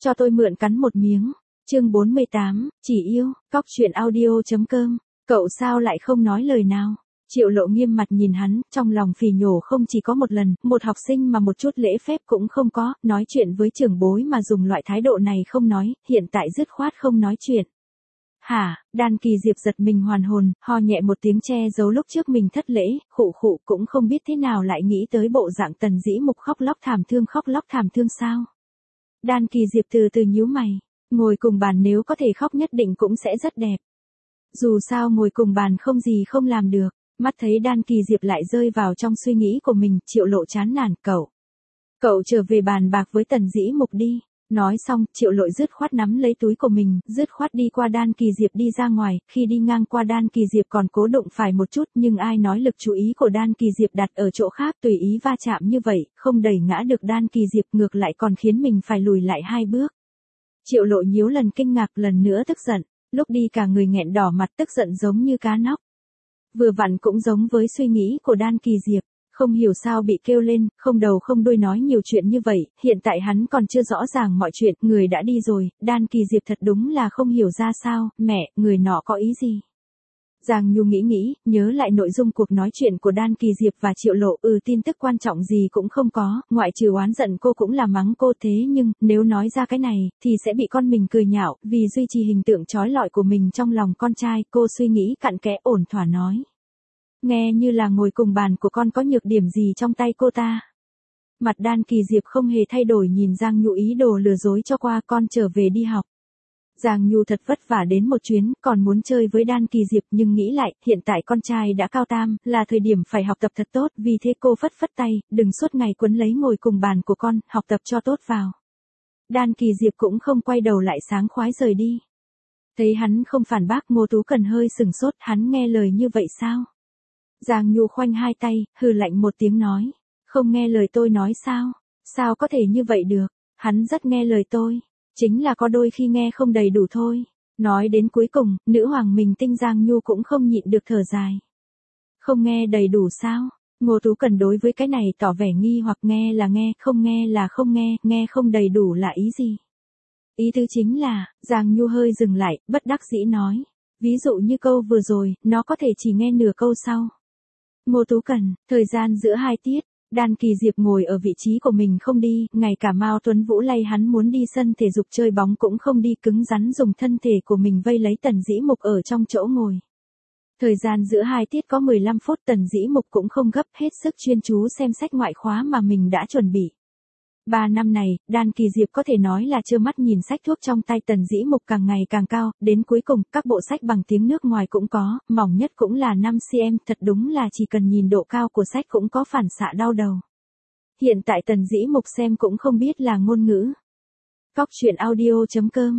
cho tôi mượn cắn một miếng. Chương 48, chỉ yêu, cóc truyện audio.com. Cậu sao lại không nói lời nào? Triệu Lộ nghiêm mặt nhìn hắn, trong lòng phì nhổ không chỉ có một lần, một học sinh mà một chút lễ phép cũng không có, nói chuyện với trưởng bối mà dùng loại thái độ này không nói, hiện tại dứt khoát không nói chuyện. Hả? Đan Kỳ Diệp giật mình hoàn hồn, ho nhẹ một tiếng che giấu lúc trước mình thất lễ, khụ khụ cũng không biết thế nào lại nghĩ tới bộ dạng Tần Dĩ Mục khóc lóc thảm thương sao? Đan Kỳ Diệp từ từ nhíu mày, ngồi cùng bàn nếu có thể khóc nhất định cũng sẽ rất đẹp. Dù sao ngồi cùng bàn không gì không làm được, mắt thấy Đan Kỳ Diệp lại rơi vào trong suy nghĩ của mình, Triệu Lộ chán nản, cậu trở về bàn bạc với Tần Dĩ Mục đi. Nói xong, Triệu Lộ dứt khoát nắm lấy túi của mình, dứt khoát đi qua Đan Kỳ Diệp đi ra ngoài, khi đi ngang qua Đan Kỳ Diệp còn cố đụng phải một chút, nhưng ai nói lực chú ý của Đan Kỳ Diệp đặt ở chỗ khác, tùy ý va chạm như vậy, không đẩy ngã được Đan Kỳ Diệp, ngược lại còn khiến mình phải lùi lại 2 bước. Triệu Lộ nhiều lần kinh ngạc, lần nữa tức giận, lúc đi cả người nghẹn đỏ mặt, tức giận giống như cá nóc. Vừa vặn cũng giống với suy nghĩ của Đan Kỳ Diệp. Không hiểu sao bị kêu lên, không đầu không đuôi nói nhiều chuyện như vậy, hiện tại hắn còn chưa rõ ràng mọi chuyện, người đã đi rồi, Đan Kỳ Diệp thật đúng là không hiểu ra sao, mẹ, người nọ có ý gì. Giang Nhu nghĩ, nhớ lại nội dung cuộc nói chuyện của Đan Kỳ Diệp và Triệu Lộ, tin tức quan trọng gì cũng không có, ngoại trừ oán giận cô cũng là mắng cô, thế nhưng, nếu nói ra cái này, thì sẽ bị con mình cười nhạo, vì duy trì hình tượng trói lọi của mình trong lòng con trai, cô suy nghĩ cặn kẽ ổn thỏa nói. Nghe như là ngồi cùng bàn của con có nhược điểm gì trong tay cô ta. Mặt Đan Kỳ Diệp không hề thay đổi, nhìn Giang Nhu ý đồ lừa dối cho qua, con trở về đi học. Giang Nhu thật vất vả đến một chuyến, còn muốn chơi với Đan Kỳ Diệp nhưng nghĩ lại, hiện tại con trai đã cao tam, là thời điểm phải học tập thật tốt, vì thế cô phất phất tay, đừng suốt ngày quấn lấy ngồi cùng bàn của con, học tập cho tốt vào. Đan Kỳ Diệp cũng không quay đầu lại, sáng khoái rời đi. Thấy hắn không phản bác, Ngô Tú Cần hơi sừng sốt, hắn nghe lời như vậy sao? Giang Nhu khoanh hai tay, hừ lạnh một tiếng nói, không nghe lời tôi nói sao? Sao có thể như vậy được? Hắn rất nghe lời tôi, chính là có đôi khi nghe không đầy đủ thôi. Nói đến cuối cùng, nữ hoàng mình tinh Giang Nhu cũng không nhịn được thở dài. Không nghe đầy đủ sao? Ngô Tú Cần đối với cái này tỏ vẻ nghi hoặc, nghe là nghe, không nghe là không nghe, nghe không đầy đủ là ý gì? Ý tứ chính là, Giang Nhu hơi dừng lại, bất đắc dĩ nói, ví dụ như câu vừa rồi, nó có thể chỉ nghe nửa câu sau. Ngô Tú Cần, thời gian giữa 2 tiết, Đan Kỳ Diệp ngồi ở vị trí của mình không đi, ngay cả Mao Tuấn Vũ lay hắn muốn đi sân thể dục chơi bóng cũng không đi, cứng rắn dùng thân thể của mình vây lấy Tần Dĩ Mục ở trong chỗ ngồi. Thời gian giữa 2 tiết có 15 phút, Tần Dĩ Mục cũng không gấp, hết sức chuyên chú xem sách ngoại khóa mà mình đã chuẩn bị. 3 năm này, Đan Kỳ Diệp có thể nói là trơ mắt nhìn sách thuốc trong tay Tần Dĩ Mục càng ngày càng cao, đến cuối cùng, các bộ sách bằng tiếng nước ngoài cũng có, mỏng nhất cũng là 5cm, thật đúng là chỉ cần nhìn độ cao của sách cũng có phản xạ đau đầu. Hiện tại Tần Dĩ Mục xem cũng không biết là ngôn ngữ. Cóc truyện audio.com,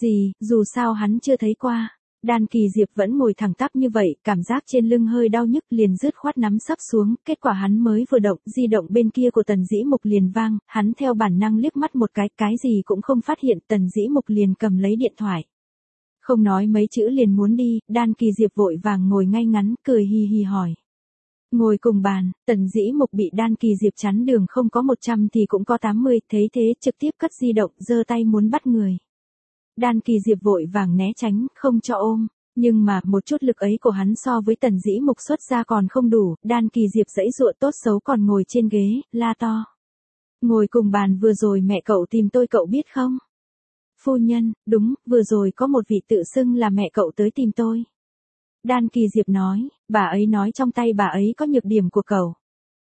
dù sao hắn chưa thấy qua. Đan Kỳ Diệp vẫn ngồi thẳng tắp như vậy, cảm giác trên lưng hơi đau nhức, liền dứt khoát nắm sấp xuống, kết quả hắn mới vừa động, di động bên kia của Tần Dĩ Mục liền vang, hắn theo bản năng liếc mắt một cái gì cũng không phát hiện, Tần Dĩ Mục liền cầm lấy điện thoại. Không nói mấy chữ liền muốn đi, Đan Kỳ Diệp vội vàng ngồi ngay ngắn, cười hi hi hỏi. Ngồi cùng bàn, Tần Dĩ Mục bị Đan Kỳ Diệp chắn đường, không có 100 thì cũng có 80, thấy thế trực tiếp cất di động, giơ tay muốn bắt người. Đan Kỳ Diệp vội vàng né tránh, không cho ôm, nhưng mà một chút lực ấy của hắn so với Tần Dĩ Mục xuất ra còn không đủ, Đan Kỳ Diệp giãy giụa tốt xấu còn ngồi trên ghế, la to. Ngồi cùng bàn vừa rồi mẹ cậu tìm tôi cậu biết không? Phu nhân, đúng, vừa rồi có một vị tự xưng là mẹ cậu tới tìm tôi. Đan Kỳ Diệp nói, bà ấy nói trong tay bà ấy có nhược điểm của cậu.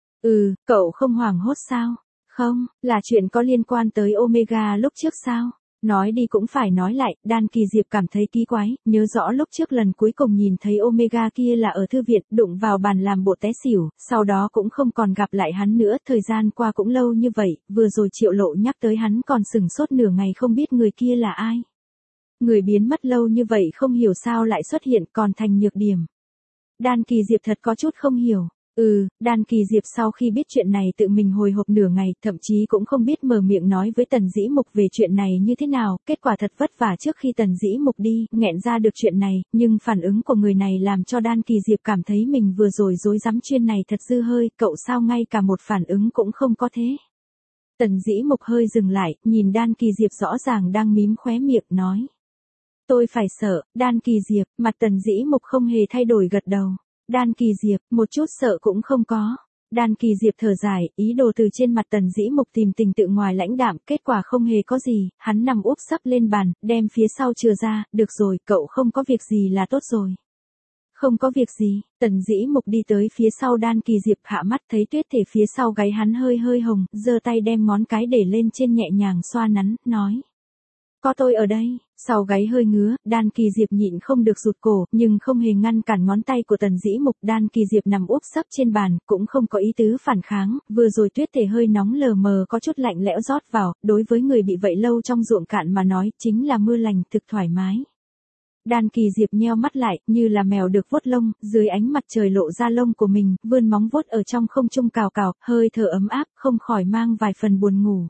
Cậu không hoảng hốt sao? Không, là chuyện có liên quan tới Omega lúc trước sao? Nói đi cũng phải nói lại, Đan Kỳ Diệp cảm thấy kỳ quái, nhớ rõ lúc trước lần cuối cùng nhìn thấy Omega kia là ở thư viện, đụng vào bàn làm bộ té xỉu, sau đó cũng không còn gặp lại hắn nữa, thời gian qua cũng lâu như vậy, vừa rồi Triệu Lộ nhắc tới hắn còn sừng sốt nửa ngày không biết người kia là ai. Người biến mất lâu như vậy không hiểu sao lại xuất hiện còn thành nhược điểm. Đan Kỳ Diệp thật có chút không hiểu. Đan Kỳ Diệp sau khi biết chuyện này tự mình hồi hộp nửa ngày, thậm chí cũng không biết mở miệng nói với Tần Dĩ Mục về chuyện này như thế nào, kết quả thật vất vả trước khi Tần Dĩ Mục đi, nghẹn ra được chuyện này, nhưng phản ứng của người này làm cho Đan Kỳ Diệp cảm thấy mình vừa rồi dối rắm chuyên này thật dư hơi, cậu sao ngay cả một phản ứng cũng không có thế. Tần Dĩ Mục hơi dừng lại, nhìn Đan Kỳ Diệp rõ ràng đang mím khóe miệng nói. Tôi phải sợ, Đan Kỳ Diệp, mặt Tần Dĩ Mục không hề thay đổi gật đầu. Đan Kỳ Diệp, một chút sợ cũng không có. Đan Kỳ Diệp thở dài, ý đồ từ trên mặt Tần Dĩ Mục tìm tình tự ngoài lãnh đạm, kết quả không hề có gì, hắn nằm úp sấp lên bàn, đem phía sau chừa ra, được rồi, cậu không có việc gì là tốt rồi. Không có việc gì, Tần Dĩ Mục đi tới phía sau Đan Kỳ Diệp hạ mắt thấy tuyết thể phía sau gáy hắn hơi hơi hồng, giơ tay đem ngón cái để lên trên nhẹ nhàng xoa nắn, nói. Có tôi ở đây, sau gáy hơi ngứa, Đan Kỳ Diệp nhịn không được rụt cổ, nhưng không hề ngăn cản ngón tay của Tần Dĩ Mục. Đan Kỳ Diệp nằm úp sấp trên bàn, cũng không có ý tứ phản kháng, vừa rồi tuyết thể hơi nóng lờ mờ có chút lạnh lẽo rót vào, đối với người bị vậy lâu trong ruộng cạn mà nói, chính là mưa lành, thực thoải mái. Đan Kỳ Diệp nheo mắt lại, như là mèo được vuốt lông, dưới ánh mặt trời lộ ra lông của mình, vươn móng vuốt ở trong không trung cào cào, hơi thở ấm áp, không khỏi mang vài phần buồn ngủ.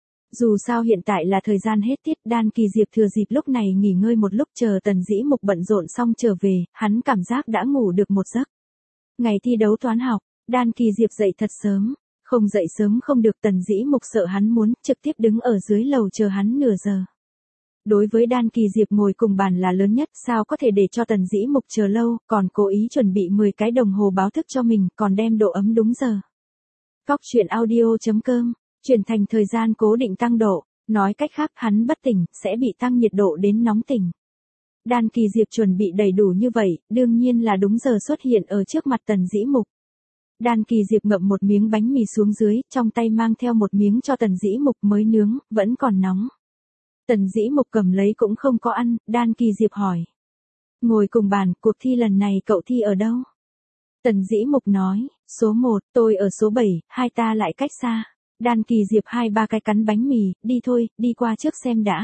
Dù sao hiện tại là thời gian hết tiết, Đan Kỳ Diệp thừa dịp lúc này nghỉ ngơi một lúc chờ Tần Dĩ Mục bận rộn xong trở về, hắn cảm giác đã ngủ được một giấc. Ngày thi đấu toán học, Đan Kỳ Diệp dậy thật sớm, không dậy sớm không được, Tần Dĩ Mục sợ hắn muốn trực tiếp đứng ở dưới lầu chờ hắn nửa giờ. Đối với Đan Kỳ Diệp ngồi cùng bàn là lớn nhất, sao có thể để cho Tần Dĩ Mục chờ lâu, còn cố ý chuẩn bị 10 cái đồng hồ báo thức cho mình, còn đem độ ấm đúng giờ. Cóc truyện audio.com, chuyển thành thời gian cố định tăng độ, nói cách khác hắn bất tỉnh, sẽ bị tăng nhiệt độ đến nóng tỉnh. Đan Kỳ Diệp chuẩn bị đầy đủ như vậy, đương nhiên là đúng giờ xuất hiện ở trước mặt Tần Dĩ Mục. Đan Kỳ Diệp ngậm một miếng bánh mì xuống dưới, trong tay mang theo một miếng cho Tần Dĩ Mục mới nướng, vẫn còn nóng. Tần Dĩ Mục cầm lấy cũng không có ăn, Đan Kỳ Diệp hỏi. Ngồi cùng bàn, cuộc thi lần này cậu thi ở đâu? Tần Dĩ Mục nói, số 1, tôi ở số 7, hai ta lại cách xa. Đan Kỳ Diệp 2-3 cái cắn bánh mì, đi thôi, đi qua trước xem đã.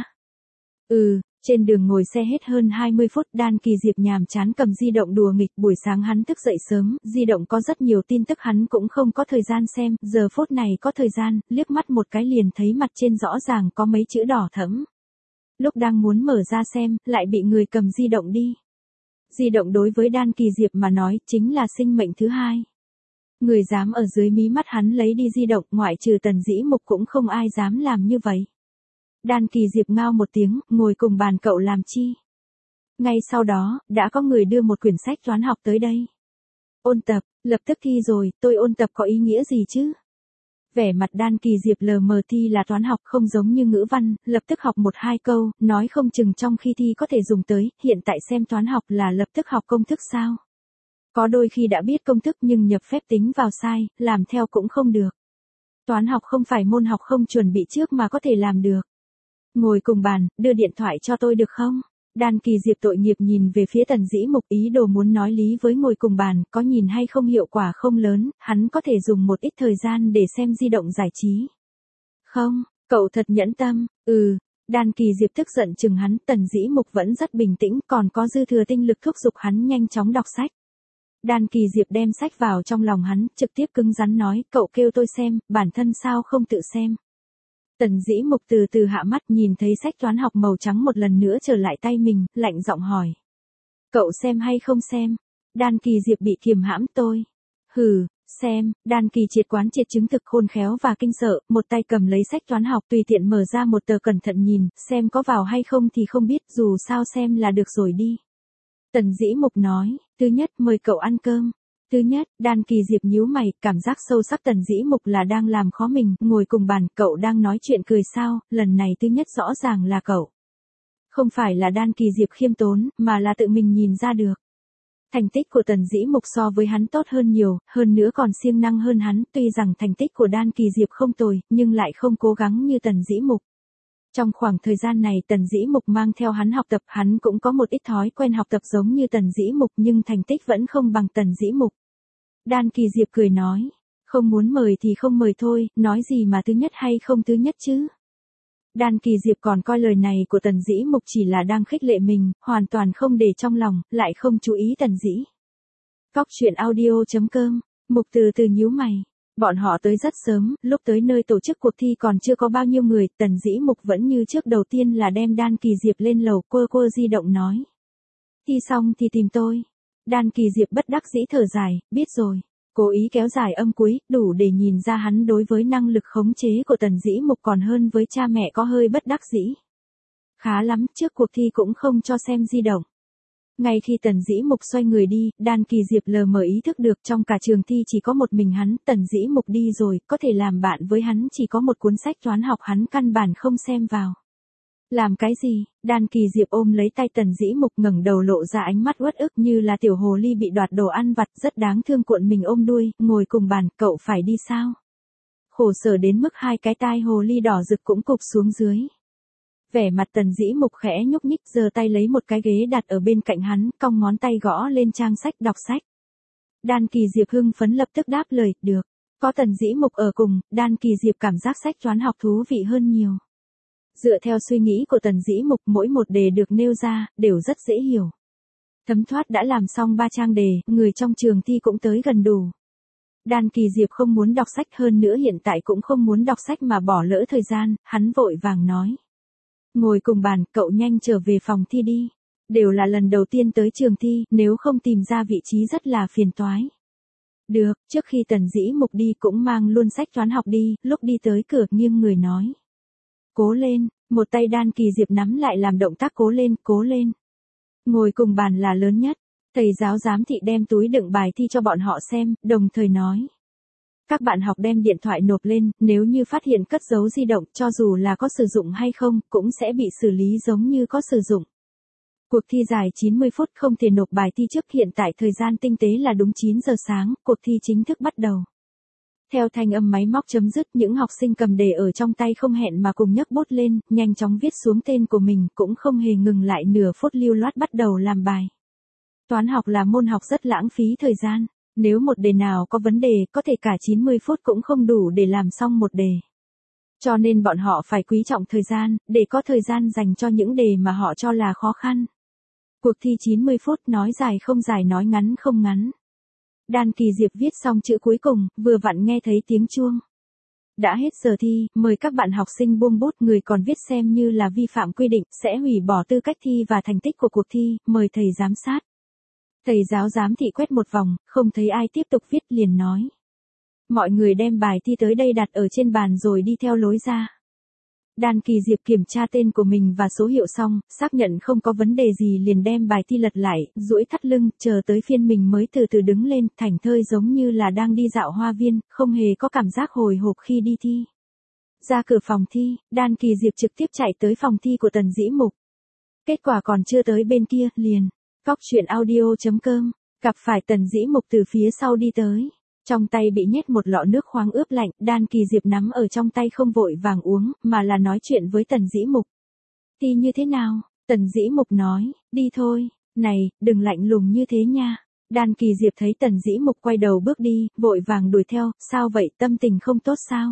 Trên đường ngồi xe hết hơn 20 phút, Đan Kỳ Diệp nhàm chán cầm di động đùa nghịch, buổi sáng hắn thức dậy sớm, di động có rất nhiều tin tức hắn cũng không có thời gian xem, giờ phút này có thời gian, liếc mắt một cái liền thấy mặt trên rõ ràng có mấy chữ đỏ thẫm. Lúc đang muốn mở ra xem, lại bị người cầm di động đi. Di động đối với Đan Kỳ Diệp mà nói, chính là sinh mệnh thứ hai. Người dám ở dưới mí mắt hắn lấy đi di động, ngoại trừ Tần Dĩ Mục cũng không ai dám làm như vậy. Đan Kỳ Diệp ngao một tiếng, ngồi cùng bàn cậu làm chi? Ngay sau đó, đã có người đưa một quyển sách toán học tới đây. Ôn tập, lập tức thi rồi, tôi ôn tập có ý nghĩa gì chứ? Vẻ mặt Đan Kỳ Diệp lờ mờ, thi là toán học không giống như ngữ văn, lập tức học 1-2 câu, nói không chừng trong khi thi có thể dùng tới, hiện tại xem toán học là lập tức học công thức sao? Có đôi khi đã biết công thức nhưng nhập phép tính vào sai, làm theo cũng không được. Toán học không phải môn học không chuẩn bị trước mà có thể làm được. Ngồi cùng bàn, đưa điện thoại cho tôi được không? Đan Kỳ Diệp tội nghiệp nhìn về phía Tần Dĩ Mục, ý đồ muốn nói lý với ngồi cùng bàn, có nhìn hay không hiệu quả không lớn, hắn có thể dùng một ít thời gian để xem di động giải trí. Không, cậu thật nhẫn tâm, Đan Kỳ Diệp tức giận chừng hắn, Tần Dĩ Mục vẫn rất bình tĩnh, còn có dư thừa tinh lực thúc giục hắn nhanh chóng đọc sách. Đan Kỳ Diệp đem sách vào trong lòng hắn, trực tiếp cứng rắn nói, cậu kêu tôi xem, bản thân sao không tự xem. Tần Dĩ Mục từ từ hạ mắt, nhìn thấy sách toán học màu trắng một lần nữa trở lại tay mình, lạnh giọng hỏi. Cậu xem hay không xem? Đan Kỳ Diệp bị kiềm hãm, tôi. Xem, Đan Kỳ Triệt quán triệt chứng thực khôn khéo và kinh sợ, một tay cầm lấy sách toán học tùy tiện mở ra một tờ cẩn thận nhìn, xem có vào hay không thì không biết, dù sao xem là được rồi đi. Tần Dĩ Mục nói, thứ nhất mời cậu ăn cơm. Thứ nhất, Đan Kỳ Diệp nhíu mày, cảm giác sâu sắc Tần Dĩ Mục là đang làm khó mình, ngồi cùng bàn, cậu đang nói chuyện cười sao, lần này thứ nhất rõ ràng là cậu. Không phải là Đan Kỳ Diệp khiêm tốn, mà là tự mình nhìn ra được. Thành tích của Tần Dĩ Mục so với hắn tốt hơn nhiều, hơn nữa còn siêng năng hơn hắn, tuy rằng thành tích của Đan Kỳ Diệp không tồi, nhưng lại không cố gắng như Tần Dĩ Mục. Trong khoảng thời gian này Tần Dĩ Mục mang theo hắn học tập, hắn cũng có một ít thói quen học tập giống như Tần Dĩ Mục nhưng thành tích vẫn không bằng Tần Dĩ Mục. Đan Kỳ Diệp cười nói, không muốn mời thì không mời thôi, nói gì mà thứ nhất hay không thứ nhất chứ. Đan Kỳ Diệp còn coi lời này của Tần Dĩ Mục chỉ là đang khích lệ mình, hoàn toàn không để trong lòng, lại không chú ý Tần Dĩ. Cóc truyện audio.com, Mục từ từ nhíu mày. Bọn họ tới rất sớm, lúc tới nơi tổ chức cuộc thi còn chưa có bao nhiêu người, Tần Dĩ Mục vẫn như trước, đầu tiên là đem Đan Kỳ Diệp lên lầu, quơ di động nói. Thi xong thì tìm tôi. Đan Kỳ Diệp bất đắc dĩ thở dài, biết rồi. Cố ý kéo dài âm cuối, đủ để nhìn ra hắn đối với năng lực khống chế của Tần Dĩ Mục còn hơn với cha mẹ có hơi bất đắc dĩ. Khá lắm, trước cuộc thi cũng không cho xem di động. Ngay khi Tần Dĩ Mục xoay người đi, Đan Kỳ Diệp lờ mờ ý thức được trong cả trường thi chỉ có một mình hắn, Tần Dĩ Mục đi rồi, có thể làm bạn với hắn chỉ có một cuốn sách toán học hắn căn bản không xem vào. Làm cái gì? Đan Kỳ Diệp ôm lấy tay Tần Dĩ Mục ngẩng đầu lộ ra ánh mắt uất ức như là tiểu hồ ly bị đoạt đồ ăn vặt, rất đáng thương cuộn mình ôm đuôi, ngồi cùng bàn, cậu phải đi sao? Khổ sở đến mức hai cái tai hồ ly đỏ rực cũng cụp xuống dưới. Vẻ mặt Tần Dĩ Mục khẽ nhúc nhích, giơ tay lấy một cái ghế đặt ở bên cạnh hắn, cong ngón tay gõ lên trang sách đọc sách. Đan Kỳ Diệp hưng phấn lập tức đáp lời, được. Có Tần Dĩ Mục ở cùng, Đan Kỳ Diệp cảm giác sách toán học thú vị hơn nhiều. Dựa theo suy nghĩ của Tần Dĩ Mục, mỗi một đề được nêu ra, đều rất dễ hiểu. Thấm thoát đã làm xong 3 trang đề, người trong trường thi cũng tới gần đủ. Đan Kỳ Diệp không muốn đọc sách, hơn nữa hiện tại cũng không muốn đọc sách mà bỏ lỡ thời gian, hắn vội vàng nói. Ngồi cùng bàn, cậu nhanh trở về phòng thi đi. Đều là lần đầu tiên tới trường thi, nếu không tìm ra vị trí rất là phiền toái. Được, trước khi Tần Dĩ Mục đi cũng mang luôn sách toán học đi, lúc đi tới cửa nghiêng người nói. Cố lên, một tay Đan Kỳ Diệp nắm lại làm động tác cố lên, cố lên. Ngồi cùng bàn là lớn nhất. Thầy giáo giám thị đem túi đựng bài thi cho bọn họ xem, đồng thời nói. Các bạn học đem điện thoại nộp lên, nếu như phát hiện cất giấu di động, cho dù là có sử dụng hay không, cũng sẽ bị xử lý giống như có sử dụng. Cuộc thi dài 90 phút, không thể nộp bài thi trước, hiện tại thời gian tinh tế là đúng 9 giờ sáng, cuộc thi chính thức bắt đầu. Theo thanh âm máy móc chấm dứt, những học sinh cầm đề ở trong tay không hẹn mà cùng nhấc bút lên, nhanh chóng viết xuống tên của mình, cũng không hề ngừng lại nửa phút, lưu loát bắt đầu làm bài. Toán học là môn học rất lãng phí thời gian. Nếu một đề nào có vấn đề, có thể cả 90 phút cũng không đủ để làm xong một đề. Cho nên bọn họ phải quý trọng thời gian, để có thời gian dành cho những đề mà họ cho là khó khăn. Cuộc thi 90 phút, nói dài không dài, nói ngắn không ngắn. Đan Kỳ Diệp viết xong chữ cuối cùng, vừa vặn nghe thấy tiếng chuông. Đã hết giờ thi, mời các bạn học sinh buông bút, người còn viết xem như là vi phạm quy định, sẽ hủy bỏ tư cách thi và thành tích của cuộc thi, mời thầy giám sát. Thầy giáo giám thị quét một vòng, không thấy ai tiếp tục viết, liền nói. Mọi người đem bài thi tới đây đặt ở trên bàn rồi đi theo lối ra. Đan Kỳ Diệp kiểm tra tên của mình và số hiệu xong, xác nhận không có vấn đề gì liền đem bài thi lật lại, duỗi thắt lưng, chờ tới phiên mình mới từ từ đứng lên, thảnh thơi giống như là đang đi dạo hoa viên, không hề có cảm giác hồi hộp khi đi thi. Ra cửa phòng thi, Đan Kỳ Diệp trực tiếp chạy tới phòng thi của Tần Dĩ Mục. Kết quả còn chưa tới bên kia, liền. Cóc truyện audio.com, gặp phải Tần Dĩ Mục từ phía sau đi tới. Trong tay bị nhét một lọ nước khoáng ướp lạnh, Đan Kỳ Diệp nắm ở trong tay không vội vàng uống, mà là nói chuyện với Tần Dĩ Mục. Thi như thế nào? Tần Dĩ Mục nói, đi thôi, này, đừng lạnh lùng như thế nha. Đan Kỳ Diệp thấy Tần Dĩ Mục quay đầu bước đi, vội vàng đuổi theo, sao vậy, tâm tình không tốt sao?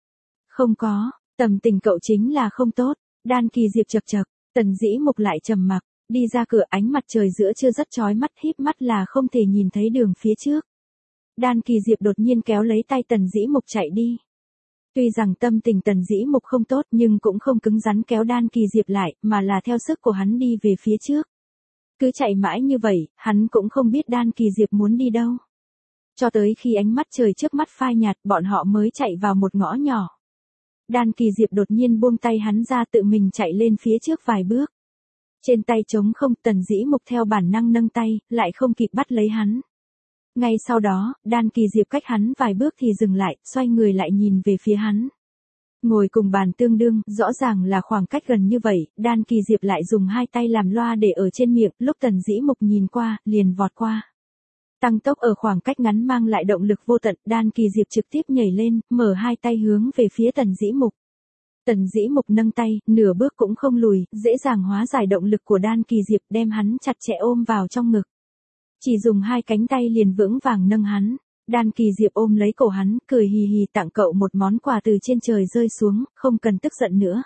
Không có, tâm tình cậu chính là không tốt. Đan Kỳ Diệp chậc chậc, Tần Dĩ Mục lại trầm mặc. Đi ra cửa, ánh mặt trời giữa trưa rất chói mắt, híp mắt là không thể nhìn thấy đường phía trước. Đan Kỳ Diệp đột nhiên kéo lấy tay Tần Dĩ Mục chạy đi. Tuy rằng tâm tình Tần Dĩ Mục không tốt nhưng cũng không cứng rắn kéo Đan Kỳ Diệp lại, mà là theo sức của hắn đi về phía trước. Cứ chạy mãi như vậy, hắn cũng không biết Đan Kỳ Diệp muốn đi đâu. Cho tới khi ánh mắt trời trước mắt phai nhạt, bọn họ mới chạy vào một ngõ nhỏ. Đan Kỳ Diệp đột nhiên buông tay hắn ra, tự mình chạy lên phía trước vài bước. Trên tay trống không, Tần Dĩ Mục theo bản năng nâng tay, lại không kịp bắt lấy hắn. Ngay sau đó, Đan Kỳ Diệp cách hắn vài bước thì dừng lại, xoay người lại nhìn về phía hắn. Ngồi cùng bàn tương đương, rõ ràng là khoảng cách gần như vậy, Đan Kỳ Diệp lại dùng hai tay làm loa để ở trên miệng, lúc Tần Dĩ Mục nhìn qua, liền vọt qua. Tăng tốc ở khoảng cách ngắn mang lại động lực vô tận, Đan Kỳ Diệp trực tiếp nhảy lên, mở hai tay hướng về phía Tần Dĩ Mục. Tần Dĩ Mục nâng tay, nửa bước cũng không lùi, dễ dàng hóa giải động lực của Đan Kỳ Diệp, đem hắn chặt chẽ ôm vào trong ngực. Chỉ dùng hai cánh tay liền vững vàng nâng hắn. Đan Kỳ Diệp ôm lấy cổ hắn, cười hì hì, tặng cậu một món quà từ trên trời rơi xuống, không cần tức giận nữa.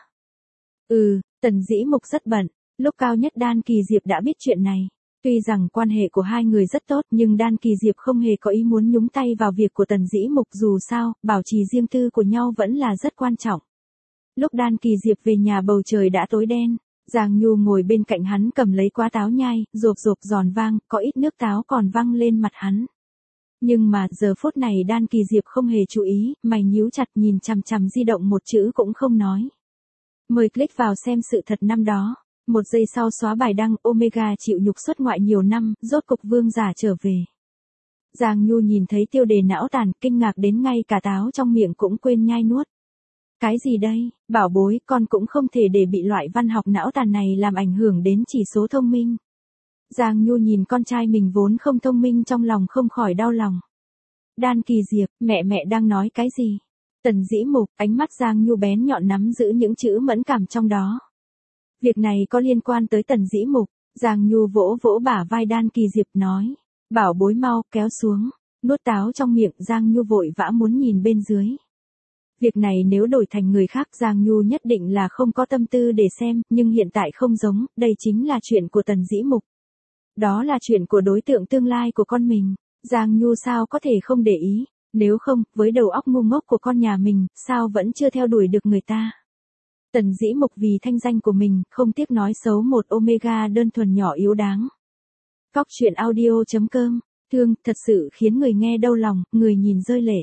Tần Dĩ Mục rất bận. Lúc cao nhất Đan Kỳ Diệp đã biết chuyện này. Tuy rằng quan hệ của hai người rất tốt nhưng Đan Kỳ Diệp không hề có ý muốn nhúng tay vào việc của Tần Dĩ Mục, dù sao, bảo trì riêng tư của nhau vẫn là rất quan trọng. Lúc Đan Kỳ Diệp về nhà bầu trời đã tối đen. Giang Nhu ngồi bên cạnh hắn cầm lấy quả táo nhai, rộp rộp giòn vang, có ít nước táo còn văng lên mặt hắn. Nhưng mà giờ phút này Đan Kỳ Diệp không hề chú ý, mày nhíu chặt nhìn chằm chằm di động một chữ cũng không nói. Mời click vào xem sự thật năm đó. Một giây sau xóa bài đăng, Omega chịu nhục xuất ngoại nhiều năm, rốt cục vương giả trở về. Giang Nhu nhìn thấy tiêu đề não tàn, kinh ngạc đến ngay cả táo trong miệng cũng quên nhai nuốt. Cái gì đây, bảo bối, con cũng không thể để bị loại văn học não tàn này làm ảnh hưởng đến chỉ số thông minh. Giang Nhu nhìn con trai mình vốn không thông minh trong lòng không khỏi đau lòng. Đan Kỳ Diệp, mẹ đang nói cái gì? Tần Dĩ Mục, ánh mắt Giang Nhu bén nhọn nắm giữ những chữ mẫn cảm trong đó. Việc này có liên quan tới Tần Dĩ Mục. Giang Nhu vỗ vỗ bả vai Đan Kỳ Diệp nói. Bảo bối mau, kéo xuống. Nuốt táo trong miệng, Giang Nhu vội vã muốn nhìn bên dưới. Việc này nếu đổi thành người khác Giang Nhu nhất định là không có tâm tư để xem, nhưng hiện tại không giống, đây chính là chuyện của Tần Dĩ Mục. Đó là chuyện của đối tượng tương lai của con mình. Giang Nhu sao có thể không để ý, nếu không, với đầu óc ngu ngốc của con nhà mình, sao vẫn chưa theo đuổi được người ta. Tần Dĩ Mục vì thanh danh của mình, không tiếc nói xấu một Omega đơn thuần nhỏ yếu đáng. Cóc truyện audio.com, thương, thật sự khiến người nghe đau lòng, người nhìn rơi lệ.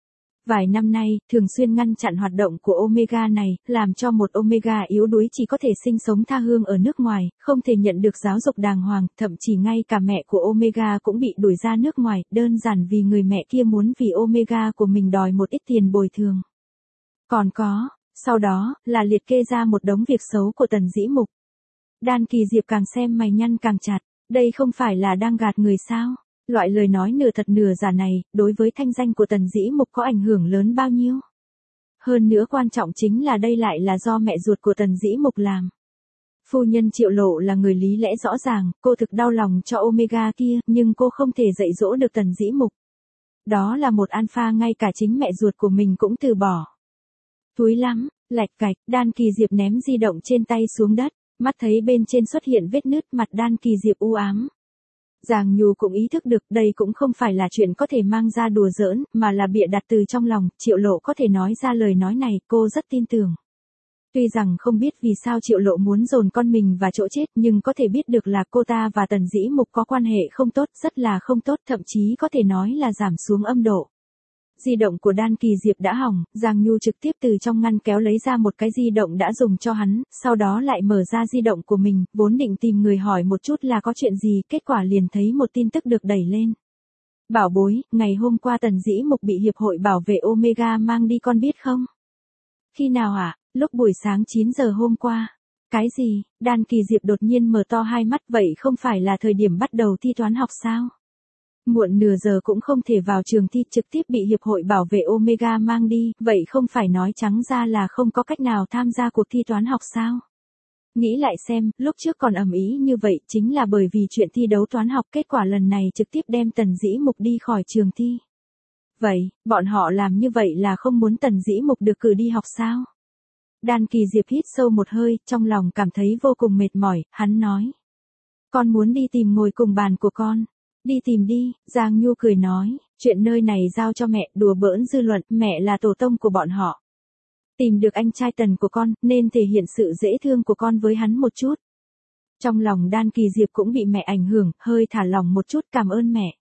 Vài năm nay, thường xuyên ngăn chặn hoạt động của Omega này, làm cho một Omega yếu đuối chỉ có thể sinh sống tha hương ở nước ngoài, không thể nhận được giáo dục đàng hoàng, thậm chí ngay cả mẹ của Omega cũng bị đuổi ra nước ngoài, đơn giản vì người mẹ kia muốn vì Omega của mình đòi một ít tiền bồi thường. Còn có, sau đó, là liệt kê ra một đống việc xấu của Tần Dĩ Mục. Đan Kỳ Diệp càng xem mày nhăn càng chặt, đây không phải là đang gạt người sao? Loại lời nói nửa thật nửa giả này, đối với thanh danh của Tần Dĩ Mục có ảnh hưởng lớn bao nhiêu? Hơn nữa quan trọng chính là đây lại là do mẹ ruột của Tần Dĩ Mục làm. Phu nhân Triệu Lộ là người lý lẽ rõ ràng, cô thực đau lòng cho Omega kia, nhưng cô không thể dạy dỗ được Tần Dĩ Mục. Đó là một alpha ngay cả chính mẹ ruột của mình cũng từ bỏ. Thúi lắm, lạch cạch, Đan Kỳ Diệp ném di động trên tay xuống đất, mắt thấy bên trên xuất hiện vết nứt, mặt Đan Kỳ Diệp u ám. Giang Nhu cũng ý thức được đây cũng không phải là chuyện có thể mang ra đùa giỡn, mà là bịa đặt từ trong lòng, Triệu Lộ có thể nói ra lời nói này, cô rất tin tưởng. Tuy rằng không biết vì sao Triệu Lộ muốn dồn con mình vào chỗ chết, nhưng có thể biết được là cô ta và Tần Dĩ Mục có quan hệ không tốt, rất là không tốt, thậm chí có thể nói là giảm xuống âm độ. Di động của Đan Kỳ Diệp đã hỏng, Giang Nhu trực tiếp từ trong ngăn kéo lấy ra một cái di động đã dùng cho hắn, sau đó lại mở ra di động của mình, vốn định tìm người hỏi một chút là có chuyện gì, kết quả liền thấy một tin tức được đẩy lên. Bảo bối, ngày hôm qua Tần Dĩ Mục bị Hiệp hội Bảo vệ Omega mang đi con biết không? Khi nào ạ? Lúc buổi sáng 9 giờ hôm qua. Cái gì? Đan Kỳ Diệp đột nhiên mở to hai mắt, vậy không phải là thời điểm bắt đầu thi toán học sao? Muộn nửa giờ cũng không thể vào trường thi, trực tiếp bị Hiệp hội Bảo vệ Omega mang đi, vậy không phải nói trắng ra là không có cách nào tham gia cuộc thi toán học sao? Nghĩ lại xem, lúc trước còn ầm ĩ như vậy chính là bởi vì chuyện thi đấu toán học, kết quả lần này trực tiếp đem Tần Dĩ Mục đi khỏi trường thi. Vậy, bọn họ làm như vậy là không muốn Tần Dĩ Mục được cử đi học sao? Đan Kỳ Diệp hít sâu một hơi, trong lòng cảm thấy vô cùng mệt mỏi, hắn nói. Con muốn đi tìm ngồi cùng bàn của con. Đi tìm đi, Giang Nhu cười nói, chuyện nơi này giao cho mẹ, đùa bỡn dư luận, mẹ là tổ tông của bọn họ. Tìm được anh trai Tần của con, nên thể hiện sự dễ thương của con với hắn một chút. Trong lòng Đan Kỳ Diệp cũng bị mẹ ảnh hưởng, hơi thả lòng một chút, cảm ơn mẹ.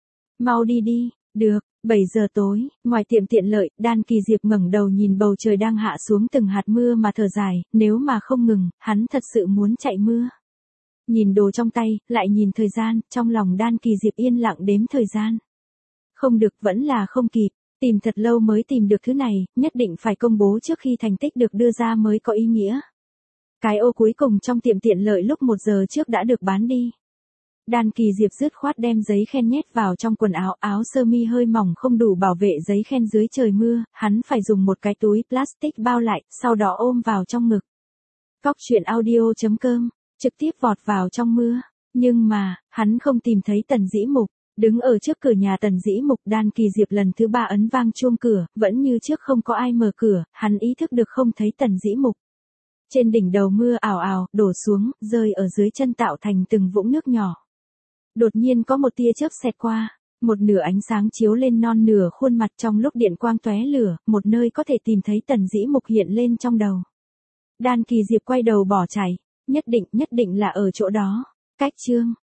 Mau đi đi, được, 7 giờ tối, ngoài tiệm tiện lợi, Đan Kỳ Diệp ngẩng đầu nhìn bầu trời đang hạ xuống từng hạt mưa mà thở dài, nếu mà không ngừng, hắn thật sự muốn chạy mưa. Nhìn đồ trong tay, lại nhìn thời gian, trong lòng Đan Kỳ Diệp yên lặng đếm thời gian. Không được, vẫn là không kịp, tìm thật lâu mới tìm được thứ này, nhất định phải công bố trước khi thành tích được đưa ra mới có ý nghĩa. Cái ô cuối cùng trong tiệm tiện lợi lúc 1 giờ trước đã được bán đi. Đan Kỳ Diệp dứt khoát đem giấy khen nhét vào trong quần áo, áo sơ mi hơi mỏng không đủ bảo vệ giấy khen dưới trời mưa, hắn phải dùng một cái túi plastic bao lại, sau đó ôm vào trong ngực. Cóc truyện audio.com, trực tiếp vọt vào trong mưa, nhưng mà, hắn không tìm thấy Tần Dĩ Mục. Đứng ở trước cửa nhà Tần Dĩ Mục, Đan Kỳ Diệp lần thứ 3 ấn vang chuông cửa, vẫn như trước không có ai mở cửa, hắn ý thức được không thấy Tần Dĩ Mục. Trên đỉnh đầu mưa ào ào, đổ xuống, rơi ở dưới chân tạo thành từng vũng nước nhỏ. Đột nhiên có một tia chớp xẹt qua, một nửa ánh sáng chiếu lên non nửa khuôn mặt, trong lúc điện quang tóe lửa, một nơi có thể tìm thấy Tần Dĩ Mục hiện lên trong đầu. Đan Kỳ Diệp quay đầu bỏ chạy, nhất định là ở chỗ đó. Cách chương